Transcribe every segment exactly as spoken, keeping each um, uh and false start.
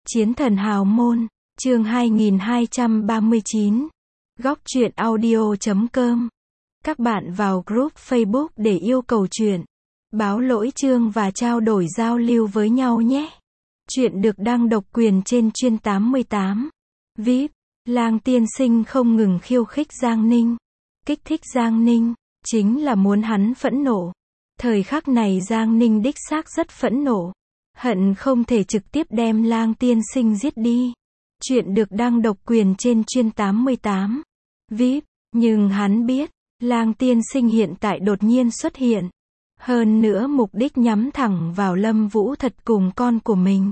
Chiến thần hào môn, chương hai nghìn hai trăm ba mươi chín. Góc truyện audio chấm com. Các bạn vào group Facebook để yêu cầu truyện, báo lỗi chương và trao đổi giao lưu với nhau nhé. Truyện được đăng độc quyền trên chuyên tám mươi tám. vê i pê, Lang tiên sinh không ngừng khiêu khích Giang Ninh, kích thích Giang Ninh, chính là muốn hắn phẫn nộ. Thời khắc này Giang Ninh đích xác rất phẫn nộ, hận không thể trực tiếp đem Lang tiên sinh giết đi. Chuyện được đăng độc quyền trên chuyên tám mươi tám. vê i pê, nhưng hắn biết, Lang tiên sinh hiện tại đột nhiên xuất hiện. Hơn nữa mục đích nhắm thẳng vào Lâm Vũ Thật cùng con của mình.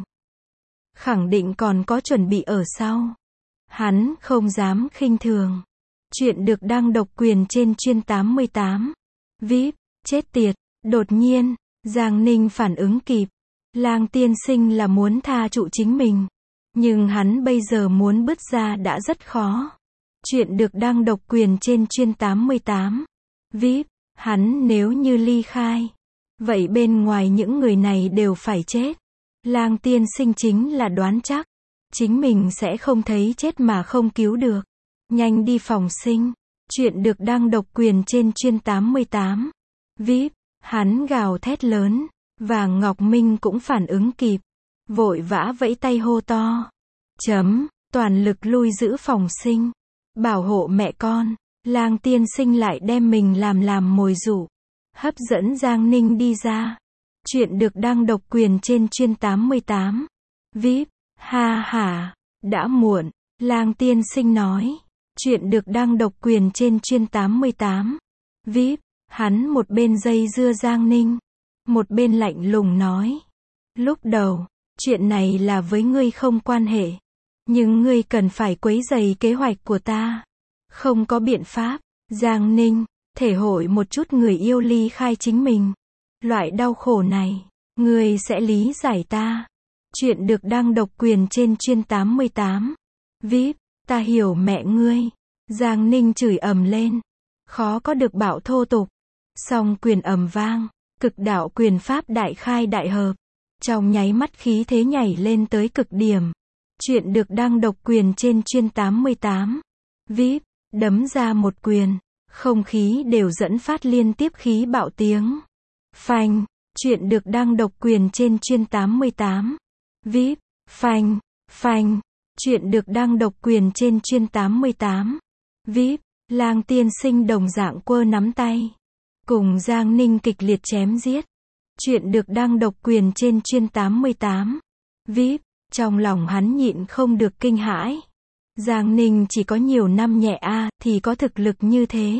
Khẳng định còn có chuẩn bị ở sau. Hắn không dám khinh thường. Chuyện được đăng độc quyền trên chuyên tám mươi tám. vê i pê, chết tiệt. Đột nhiên, Giang Ninh phản ứng kịp. Lang tiên sinh là muốn tha trụ chính mình. Nhưng hắn bây giờ muốn bứt ra đã rất khó. Chuyện được đăng độc quyền trên chuyên tám mươi tám. vê i pê, hắn nếu như ly khai, vậy bên ngoài những người này đều phải chết. Lang tiên sinh chính là đoán chắc, chính mình sẽ không thấy chết mà không cứu được. Nhanh đi phòng sinh. Chuyện được đăng độc quyền trên chuyên tám mươi tám. vê i pê, hắn gào thét lớn, và Ngọc Minh cũng phản ứng kịp. Vội vã vẫy tay hô to. Chấm, toàn lực lui giữ phòng sinh. Bảo hộ mẹ con. Lang tiên sinh lại đem mình làm làm mồi dụ. Hấp dẫn Giang Ninh đi ra. Chuyện được đăng độc quyền trên chuyên tám mươi tám. vê i pê, ha ha, đã muộn. Lang tiên sinh nói. Chuyện được đăng độc quyền trên chuyên tám mươi tám. vê i pê, hắn một bên dây dưa Giang Ninh, một bên lạnh lùng nói. Lúc đầu, chuyện này là với ngươi không quan hệ. Nhưng ngươi cần phải quấy rầy kế hoạch của ta. Không có biện pháp. Giang Ninh, thể hội một chút người yêu ly khai chính mình. Loại đau khổ này, ngươi sẽ lý giải ta. Chuyện được đăng độc quyền trên chuyên tám mươi tám. vê i pê, ta hiểu mẹ ngươi. Giang Ninh chửi ầm lên. Khó có được bạo thô tục. Song quyền ầm vang, cực đạo quyền pháp đại khai đại hợp. Trong nháy mắt khí thế nhảy lên tới cực điểm. Chuyện được đăng độc quyền trên chuyên tám mươi tám. vê i pê, đấm ra một quyền, không khí đều dẫn phát liên tiếp khí bạo tiếng. Phanh. Chuyện được đăng độc quyền trên chuyên tám mươi tám. vê i pê, phanh, phanh. Chuyện được đăng độc quyền trên chuyên tám mươi tám. vê i pê, Lang tiên sinh đồng dạng quơ nắm tay. Cùng Giang Ninh kịch liệt chém giết. Chuyện được đăng độc quyền trên chuyên tám mươi tám. vê i pê, trong lòng hắn nhịn không được kinh hãi. Giang Ninh chỉ có nhiều năm nhẹ a thì có thực lực như thế.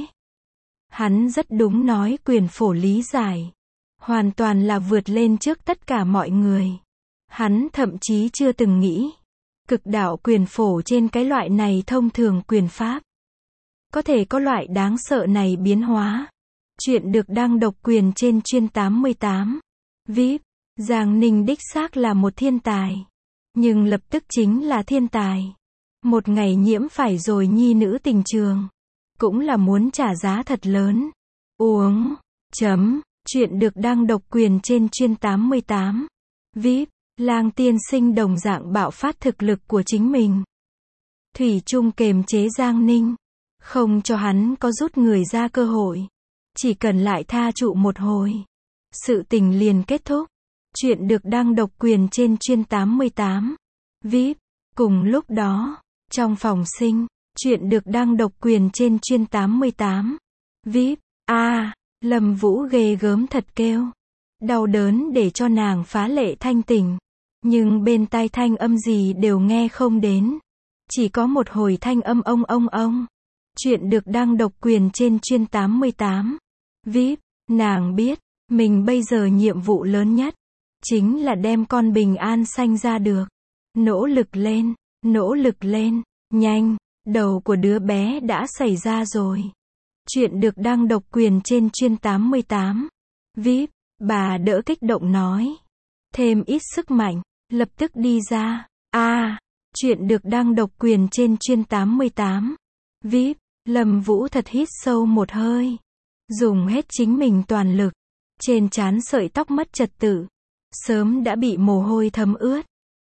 Hắn rất đúng nói quyền phổ lý giải. Hoàn toàn là vượt lên trước tất cả mọi người. Hắn thậm chí chưa từng nghĩ. Cực đạo quyền phổ trên cái loại này thông thường quyền pháp. Có thể có loại đáng sợ này biến hóa. Chuyện được đăng độc quyền trên chuyên tám mươi tám. vê i pê, Giang Ninh đích xác là một thiên tài. Nhưng lập tức chính là thiên tài. Một ngày nhiễm phải rồi nhi nữ tình trường. Cũng là muốn trả giá thật lớn. Uống. Chấm. Chuyện được đăng độc quyền trên chuyên tám mươi tám. vê i pê, Lang tiên sinh đồng dạng bạo phát thực lực của chính mình. Thủy chung kềm chế Giang Ninh. Không cho hắn có rút người ra cơ hội. Chỉ cần lại tha trụ một hồi. Sự tình liền kết thúc. Chuyện được đăng độc quyền trên chuyên tám mươi tám. vê i pê, cùng lúc đó, trong phòng sinh, chuyện được đăng độc quyền trên chuyên tám mươi tám. vê i pê, a à, Lâm Vũ ghê gớm thật kêu. Đau đớn để cho nàng phá lệ thanh tỉnh. Nhưng bên tai thanh âm gì đều nghe không đến. Chỉ có một hồi thanh âm ông ông ông. Chuyện được đăng độc quyền trên chuyên tám mươi tám. vê i pê, nàng biết, mình bây giờ nhiệm vụ lớn nhất, chính là đem con bình an sanh ra được. Nỗ lực lên, nỗ lực lên, nhanh, đầu của đứa bé đã xảy ra rồi. Chuyện được đăng độc quyền trên chuyên tám mươi tám. vê i pê, bà đỡ kích động nói. Thêm ít sức mạnh, lập tức đi ra. a à, chuyện được đăng độc quyền trên chuyên tám mươi tám. vê i pê, Lâm Vũ Thật hít sâu một hơi. Dùng hết chính mình toàn lực. Trên trán sợi tóc mất trật tự. Sớm đã bị mồ hôi thấm ướt.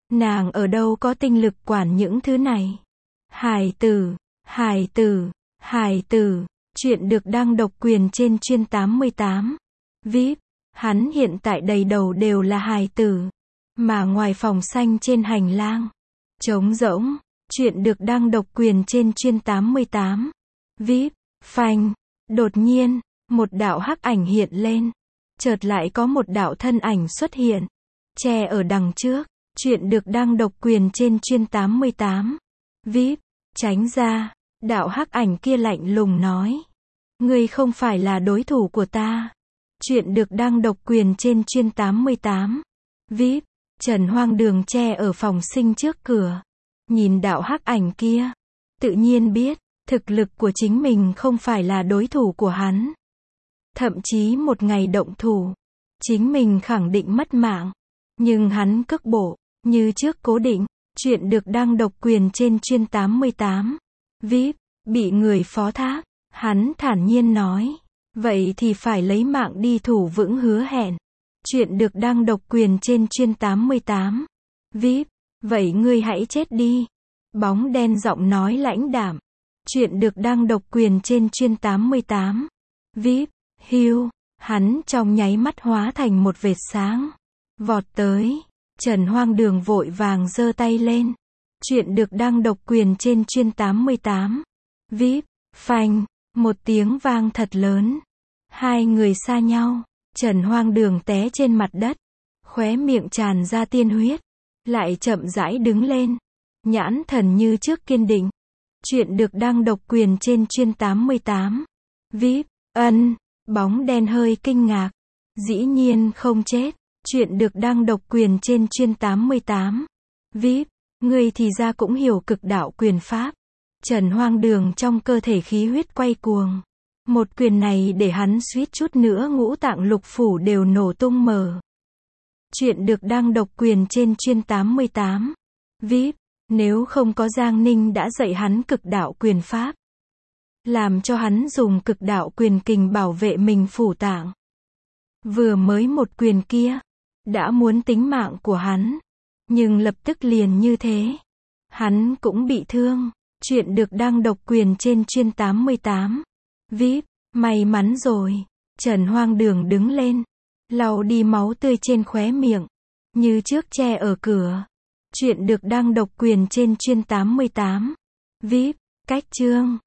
Nàng ở đâu có tinh lực quản những thứ này. Hài tử, hài tử, hài tử. Chuyện được đăng độc quyền trên chuyên tám mươi tám. vê i pê, hắn hiện tại đầy đầu đều là hài tử. Mà ngoài phòng xanh trên hành lang, trống rỗng. Chuyện được đăng độc quyền trên chuyên tám mươi tám. vê i pê, phanh. Đột nhiên, một đạo hắc ảnh hiện lên. Chợt lại có một đạo thân ảnh xuất hiện. Che ở đằng trước. Chuyện được đăng độc quyền trên chuyên tám mươi tám. vê i pê, tránh ra. Đạo hắc ảnh kia lạnh lùng nói. Ngươi không phải là đối thủ của ta. Chuyện được đăng độc quyền trên chuyên tám mươi tám. vê i pê, Trần Hoang Đường che ở phòng sinh trước cửa. Nhìn đạo hắc ảnh kia. Tự nhiên biết, thực lực của chính mình không phải là đối thủ của hắn. Thậm chí một ngày động thủ, chính mình khẳng định mất mạng. Nhưng hắn cước bộ, như trước cố định. Chuyện được đăng độc quyền trên chuyên tám mươi tám. vê i pê, bị người phó thác. Hắn thản nhiên nói. Vậy thì phải lấy mạng đi thủ vững hứa hẹn. Chuyện được đăng độc quyền trên chuyên tám mươi tám. vê i pê, vậy ngươi hãy chết đi. Bóng đen giọng nói lãnh đạm. Chuyện được đăng độc quyền trên chuyên tám mươi tám. vê i pê, hiu. Hắn trong nháy mắt hóa thành một vệt sáng. Vọt tới. Trần Hoang Đường vội vàng giơ tay lên. Chuyện được đăng độc quyền trên chuyên tám mươi tám. vê i pê, phanh. Một tiếng vang thật lớn. Hai người xa nhau. Trần Hoang Đường té trên mặt đất. Khóe miệng tràn ra tiên huyết. Lại chậm rãi đứng lên. Nhãn thần như trước kiên định. Chuyện được đăng độc quyền trên chuyên tám mươi tám. vê i pê, ân. Bóng đen hơi kinh ngạc. Dĩ nhiên không chết. Chuyện được đăng độc quyền trên chuyên tám mươi tám. vê i pê, ngươi thì ra cũng hiểu cực đạo quyền pháp. Trần Hoang Đường trong cơ thể khí huyết quay cuồng. Một quyền này để hắn suýt chút nữa ngũ tạng lục phủ đều nổ tung mở. Chuyện được đăng độc quyền trên chuyên tám mươi tám. vê i pê, nếu không có Giang Ninh đã dạy hắn cực đạo quyền pháp. Làm cho hắn dùng cực đạo quyền kình bảo vệ mình phủ tạng. Vừa mới một quyền kia, đã muốn tính mạng của hắn. Nhưng lập tức liền như thế. Hắn cũng bị thương. Chuyện được đăng độc quyền trên chuyên tám mươi tám. vê i pê, may mắn rồi. Trần Hoang Đường đứng lên. Lau đi máu tươi trên khóe miệng. Như trước che ở cửa. Chuyện được đăng độc quyền trên chuyên tám mươi tám. vê i pê, cách chương.